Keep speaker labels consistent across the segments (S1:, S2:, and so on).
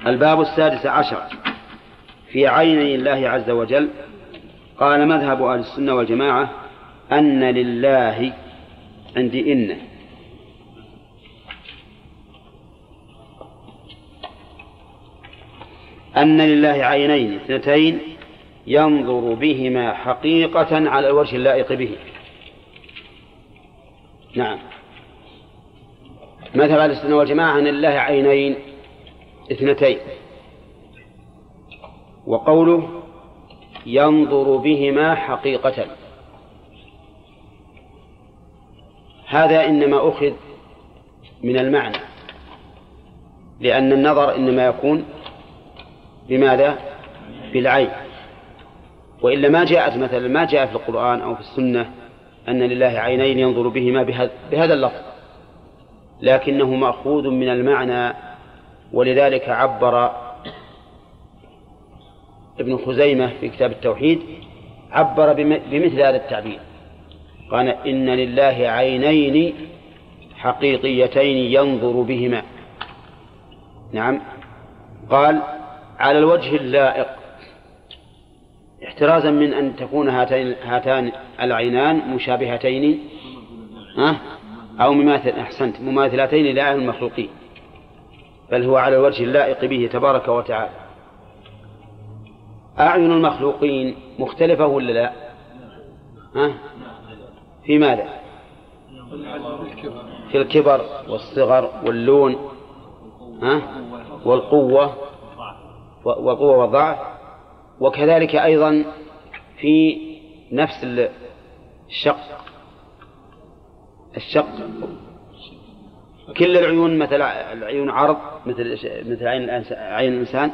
S1: الباب 16 في عيني الله عز وجل. قال مذهب أهل السنة والجماعة أن لله، عندي أن لله عينين اثنتين ينظر بهما حقيقة على الوجه اللائق به. نعم، مذهب أهل السنة والجماعة أن لله عينين اثنتين، وقوله ينظر بهما حقيقة هذا إنما أخذ من المعنى، لأن النظر إنما يكون بماذا؟ بالعين. وإلا ما جاءت مثلا ما جاء في القرآن أو في السنة أن لله عينين ينظر بهما بهذا اللفظ، لكنه مأخوذ من المعنى. ولذلك عبر ابن خزيمة في كتاب التوحيد عبر بمثل هذا التعبير، قال إن لله عينين حقيقيتين ينظر بهما. نعم، قال على الوجه اللائق، احترازا من أن تكون هاتان العينان مشابهتين أو مماثلتين لأعين المخلوقين، بل هو على الوجه اللائق به تبارك وتعالى. أعين المخلوقين مختلفة ولا لا؟ في ماذا؟ في الكبر والصغر واللون والقوة والضعف، وكذلك أيضا في نفس الشق. كل العيون مثل العيون عرض مثل عين الإنسان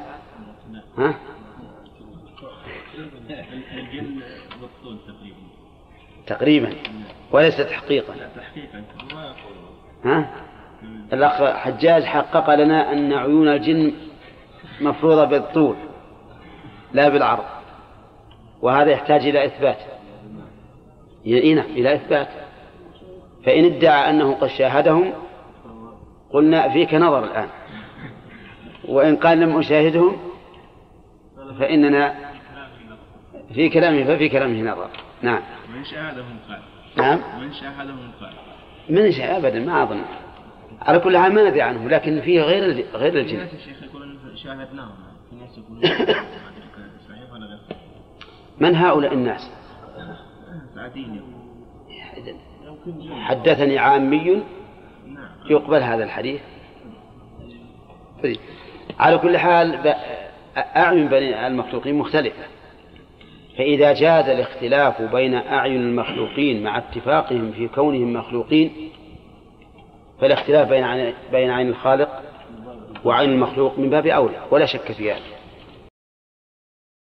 S1: تقريبا وليس تحقيقا. الأخ حجاج حقق لنا أن عيون الجن مفروضة بالطول لا بالعرض، وهذا يحتاج إلى إثبات، إلى إثبات. فإن ادعى أنه قد شاهدهم قلنا فيك نظر الآن، وإن قال لم أشاهدهم فإننا في كلامه نظر. نعم،
S2: من شاهدهم قال.
S1: نعم،
S2: من شاهدهم قال.
S1: من شاهد أبدا ما أظن، على كل حال ما ندري عنه، لكن فيه غير الجن.
S2: الشيخ يقول شاهدناهم، في ناس يقولون صحيح ولا غير؟
S1: من هؤلاء الناس؟ حدثني عامي يقبل هذا الحديث. على كل حال أعين بني المخلوقين مختلفة، فإذا جاز الاختلاف بين أعين المخلوقين مع اتفاقهم في كونهم مخلوقين، فالاختلاف بين عين الخالق وعين المخلوق من باب أولى ولا شك في هذا.